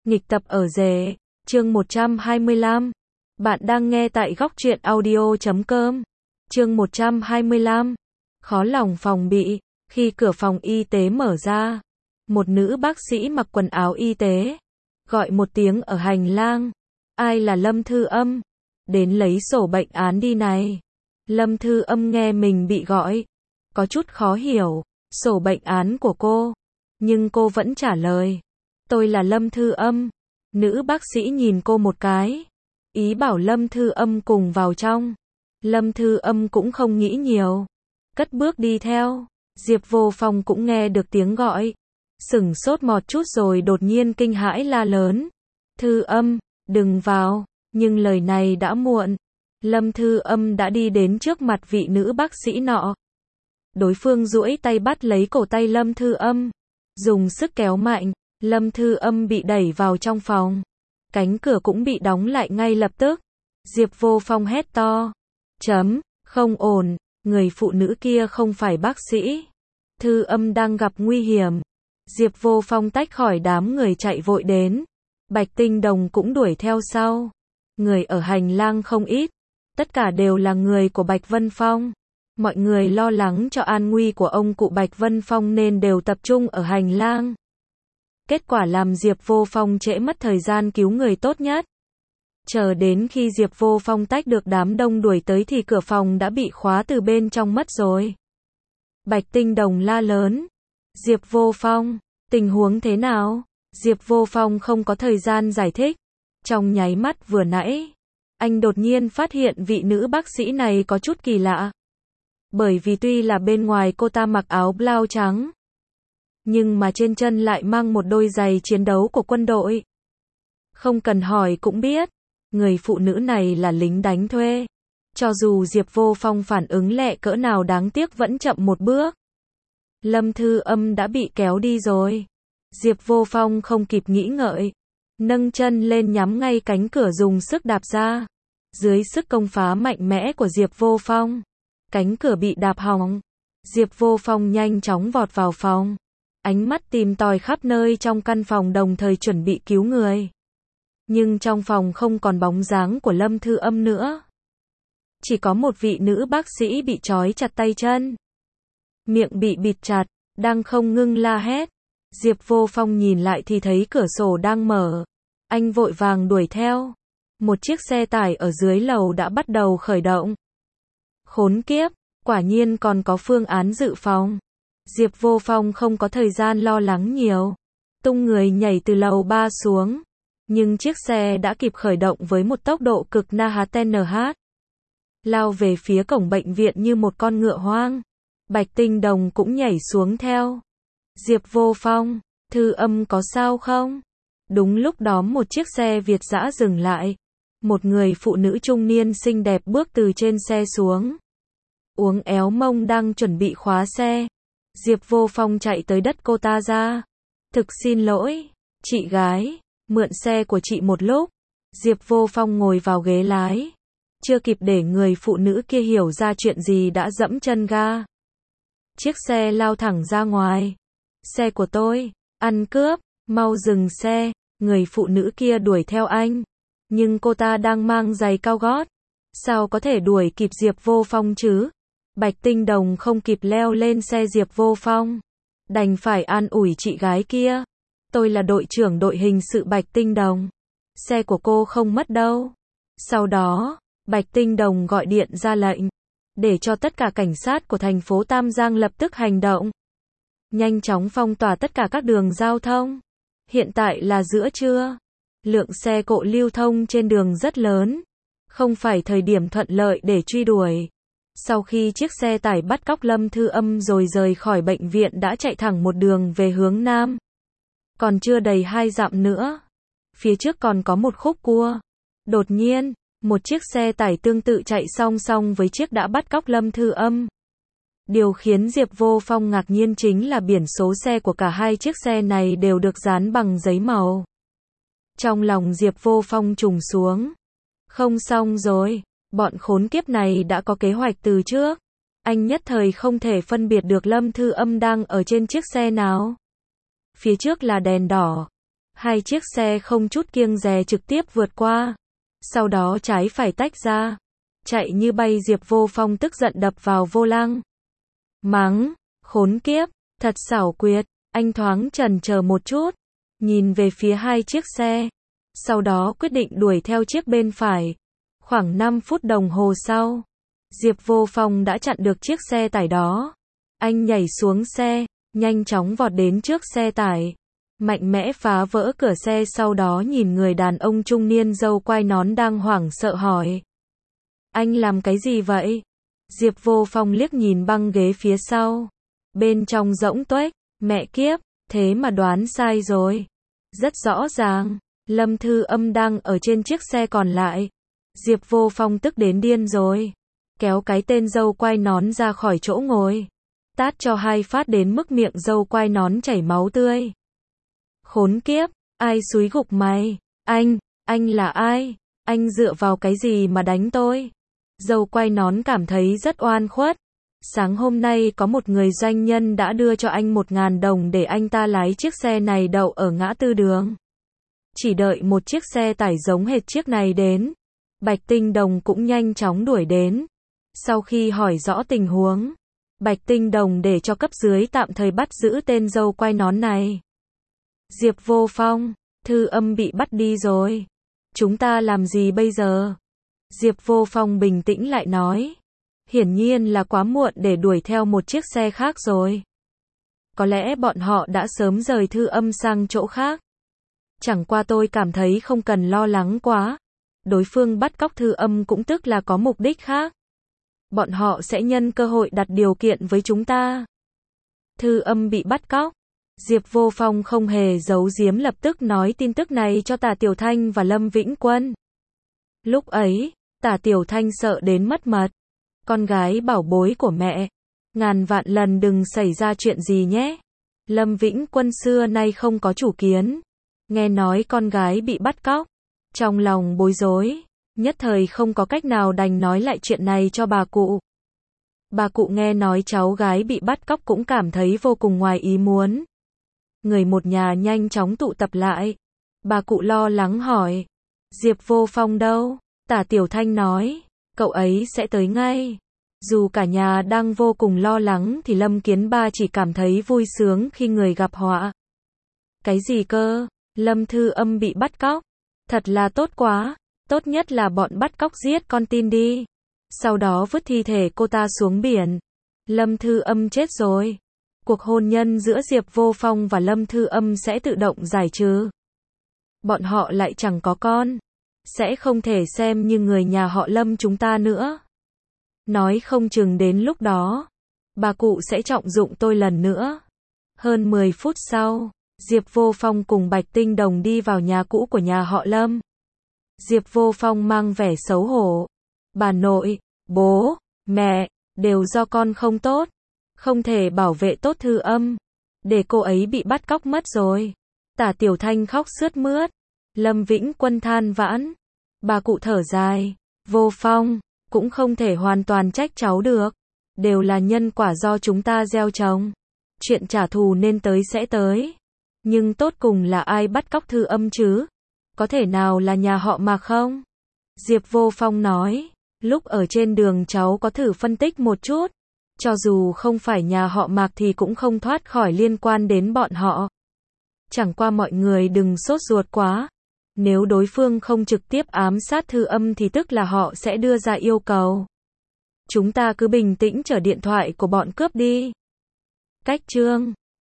Nghịch tập ở rể, chương 125. Bạn đang nghe tại góc truyện audio.com. Chương 125. Khó lòng phòng bị, khi cửa phòng y tế mở ra, một nữ bác sĩ mặc quần áo y tế, gọi một tiếng ở hành lang. Ai là Lâm Thư Âm? Đến lấy sổ bệnh án đi này. Lâm Thư Âm nghe mình bị gọi, có chút khó hiểu, sổ bệnh án của cô. Nhưng cô vẫn trả lời. Tôi là Lâm Thư Âm. Nữ bác sĩ nhìn cô một cái, ý bảo Lâm Thư Âm cùng vào trong. Lâm Thư Âm cũng không nghĩ nhiều, cất bước đi theo. Diệp Vô Phong cũng nghe được tiếng gọi, sửng sốt một chút rồi đột nhiên kinh hãi la lớn. Thư Âm, đừng vào, nhưng lời này đã muộn. Lâm Thư Âm đã đi đến trước mặt vị nữ bác sĩ nọ. Đối phương duỗi tay bắt lấy cổ tay Lâm Thư Âm, dùng sức kéo mạnh. Lâm Thư Âm bị đẩy vào trong phòng. Cánh cửa cũng bị đóng lại ngay lập tức. Diệp Vô Phong hét to. Không ổn, người phụ nữ kia không phải bác sĩ. Thư Âm đang gặp nguy hiểm. Diệp Vô Phong tách khỏi đám người chạy vội đến. Bạch Tinh Đồng cũng đuổi theo sau. Người ở hành lang không ít. Tất cả đều là người của Bạch Vân Phong. Mọi người lo lắng cho an nguy của ông cụ Bạch Vân Phong nên đều tập trung ở hành lang. Kết quả làm Diệp Vô Phong trễ mất thời gian cứu người tốt nhất. Chờ đến khi Diệp Vô Phong tách được đám đông đuổi tới thì cửa phòng đã bị khóa từ bên trong mất rồi. Bạch Tinh Đồng la lớn. Diệp Vô Phong, tình huống thế nào? Diệp Vô Phong không có thời gian giải thích. Trong nháy mắt vừa nãy, anh đột nhiên phát hiện vị nữ bác sĩ này có chút kỳ lạ. Bởi vì tuy là bên ngoài cô ta mặc áo blau trắng, nhưng mà trên chân lại mang một đôi giày chiến đấu của quân đội. Không cần hỏi cũng biết, người phụ nữ này là lính đánh thuê. Cho dù Diệp Vô Phong phản ứng lẹ cỡ nào đáng tiếc vẫn chậm một bước. Lâm Thư Âm đã bị kéo đi rồi. Diệp Vô Phong không kịp nghĩ ngợi, nâng chân lên nhắm ngay cánh cửa dùng sức đạp ra. Dưới sức công phá mạnh mẽ của Diệp Vô Phong, cánh cửa bị đạp hỏng. Diệp Vô Phong nhanh chóng vọt vào phòng. Ánh mắt tìm tòi khắp nơi trong căn phòng đồng thời chuẩn bị cứu người. Nhưng trong phòng không còn bóng dáng của Lâm Thư Âm nữa. Chỉ có một vị nữ bác sĩ bị trói chặt tay chân. Miệng bị bịt chặt, đang không ngưng la hét. Diệp Vô Phong nhìn lại thì thấy cửa sổ đang mở. Anh vội vàng đuổi theo. Một chiếc xe tải ở dưới lầu đã bắt đầu khởi động. Khốn kiếp, quả nhiên còn có phương án dự phòng. Diệp Vô Phong không có thời gian lo lắng nhiều. Tung người nhảy từ lầu 3 xuống. Nhưng chiếc xe đã kịp khởi động với một tốc độ cực nh. Lao về phía cổng bệnh viện như một con ngựa hoang. Bạch Tinh Đồng cũng nhảy xuống theo. Diệp Vô Phong, Thư Âm có sao không? Đúng lúc đó một chiếc xe Việt dã dừng lại. Một người phụ nữ trung niên xinh đẹp bước từ trên xe xuống. Uống éo mông đang chuẩn bị khóa xe. Diệp Vô Phong chạy tới đất cô ta ra. Thực xin lỗi, chị gái, mượn xe của chị một lúc. Diệp Vô Phong ngồi vào ghế lái. Chưa kịp để người phụ nữ kia hiểu ra chuyện gì đã dẫm chân ga. Chiếc xe lao thẳng ra ngoài. Xe của tôi, ăn cướp, mau dừng xe. Người phụ nữ kia đuổi theo anh. Nhưng cô ta đang mang giày cao gót. Sao có thể đuổi kịp Diệp Vô Phong chứ? Bạch Tinh Đồng không kịp leo lên xe Diệp Vô Phong. Đành phải an ủi chị gái kia. Tôi là đội trưởng đội hình sự Bạch Tinh Đồng. Xe của cô không mất đâu. Sau đó, Bạch Tinh Đồng gọi điện ra lệnh. Để cho tất cả cảnh sát của thành phố Tam Giang lập tức hành động. Nhanh chóng phong tỏa tất cả các đường giao thông. Hiện tại là giữa trưa. Lượng xe cộ lưu thông trên đường rất lớn. Không phải thời điểm thuận lợi để truy đuổi. Sau khi chiếc xe tải bắt cóc Lâm Thư Âm rồi rời khỏi bệnh viện đã chạy thẳng một đường về hướng Nam. Còn chưa đầy 2 dặm nữa. Phía trước còn có một khúc cua. Đột nhiên, một chiếc xe tải tương tự chạy song song với chiếc đã bắt cóc Lâm Thư Âm. Điều khiến Diệp Vô Phong ngạc nhiên chính là biển số xe của cả hai chiếc xe này đều được dán bằng giấy màu. Trong lòng Diệp Vô Phong trùng xuống. Không xong rồi. Bọn khốn kiếp này đã có kế hoạch từ trước. Anh nhất thời không thể phân biệt được Lâm Thư Âm đang ở trên chiếc xe nào. Phía trước là đèn đỏ. Hai chiếc xe không chút kiêng dè trực tiếp vượt qua. Sau đó trái phải tách ra. Chạy như bay. Diệp Vô Phong tức giận đập vào vô lăng. Mắng, khốn kiếp, thật xảo quyệt. Anh thoáng chần chờ một chút, nhìn về phía hai chiếc xe. Sau đó quyết định đuổi theo chiếc bên phải. Khoảng 5 phút đồng hồ sau, Diệp Vô Phong đã chặn được chiếc xe tải đó. Anh nhảy xuống xe, nhanh chóng vọt đến trước xe tải, mạnh mẽ phá vỡ cửa xe, sau đó nhìn người đàn ông trung niên râu quai nón đang hoảng sợ hỏi. Anh làm cái gì vậy? Diệp Vô Phong liếc nhìn băng ghế phía sau. Bên trong rỗng tuếch, mẹ kiếp, thế mà đoán sai rồi. Rất rõ ràng, Lâm Thư Âm đang ở trên chiếc xe còn lại. Diệp Vô Phong tức đến điên rồi. Kéo cái tên râu quai nón ra khỏi chỗ ngồi. Tát cho 2 phát đến mức miệng râu quai nón chảy máu tươi. Khốn kiếp, ai xúi gục mày? Anh là ai? Anh dựa vào cái gì mà đánh tôi? Râu quai nón cảm thấy rất oan khuất. Sáng hôm nay có một người doanh nhân đã đưa cho anh 1.000 đồng để anh ta lái chiếc xe này đậu ở ngã tư đường. Chỉ đợi một chiếc xe tải giống hệt chiếc này đến. Bạch Tinh Đồng cũng nhanh chóng đuổi đến. Sau khi hỏi rõ tình huống, Bạch Tinh Đồng để cho cấp dưới tạm thời bắt giữ tên râu quai nón này. Diệp Vô Phong, Thư Âm bị bắt đi rồi. Chúng ta làm gì bây giờ? Diệp Vô Phong bình tĩnh lại nói. Hiển nhiên là quá muộn để đuổi theo một chiếc xe khác rồi. Có lẽ bọn họ đã sớm rời Thư Âm sang chỗ khác. Chẳng qua tôi cảm thấy không cần lo lắng quá. Đối phương bắt cóc Thư Âm cũng tức là có mục đích khác. Bọn họ sẽ nhân cơ hội đặt điều kiện với chúng ta. Thư Âm bị bắt cóc. Diệp Vô Phong không hề giấu giếm, lập tức nói tin tức này cho Tả Tiểu Thanh và Lâm Vĩnh Quân. Lúc ấy, Tả Tiểu Thanh sợ đến mất mật. Con gái bảo bối của mẹ, ngàn vạn lần đừng xảy ra chuyện gì nhé. Lâm Vĩnh Quân xưa nay không có chủ kiến. Nghe nói con gái bị bắt cóc, trong lòng bối rối, nhất thời không có cách nào đành nói lại chuyện này cho bà cụ. Bà cụ nghe nói cháu gái bị bắt cóc cũng cảm thấy vô cùng ngoài ý muốn. Người một nhà nhanh chóng tụ tập lại. Bà cụ lo lắng hỏi, Diệp Vô Phong đâu? Tả Tiểu Thanh nói, cậu ấy sẽ tới ngay. Dù cả nhà đang vô cùng lo lắng thì Lâm Kiến Ba chỉ cảm thấy vui sướng khi người gặp họa. Cái gì cơ? Lâm Thư Âm bị bắt cóc? Thật là tốt quá. Tốt nhất là bọn bắt cóc giết con tin đi. Sau đó vứt thi thể cô ta xuống biển. Lâm Thư Âm chết rồi. Cuộc hôn nhân giữa Diệp Vô Phong và Lâm Thư Âm sẽ tự động giải trừ. Bọn họ lại chẳng có con. Sẽ không thể xem như người nhà họ Lâm chúng ta nữa. Nói không chừng đến lúc đó, bà cụ sẽ trọng dụng tôi lần nữa. Hơn 10 phút sau, Diệp Vô Phong cùng Bạch Tinh Đồng đi vào nhà cũ của nhà họ Lâm. Diệp Vô Phong mang vẻ xấu hổ. Bà nội, bố, mẹ, đều do con không tốt. Không thể bảo vệ tốt Thư Âm. Để cô ấy bị bắt cóc mất rồi. Tả Tiểu Thanh khóc sướt mướt. Lâm Vĩnh Quân than vãn. Bà cụ thở dài. Vô Phong, cũng không thể hoàn toàn trách cháu được. Đều là nhân quả do chúng ta gieo trồng. Chuyện trả thù nên tới sẽ tới. Nhưng tốt cùng là ai bắt cóc Thư Âm chứ? Có thể nào là nhà họ Mạc không? Diệp Vô Phong nói. Lúc ở trên đường cháu có thử phân tích một chút. Cho dù không phải nhà họ Mạc thì cũng không thoát khỏi liên quan đến bọn họ. Chẳng qua mọi người đừng sốt ruột quá. Nếu đối phương không trực tiếp ám sát Thư Âm thì tức là họ sẽ đưa ra yêu cầu. Chúng ta cứ bình tĩnh chờ điện thoại của bọn cướp đi. Cách chương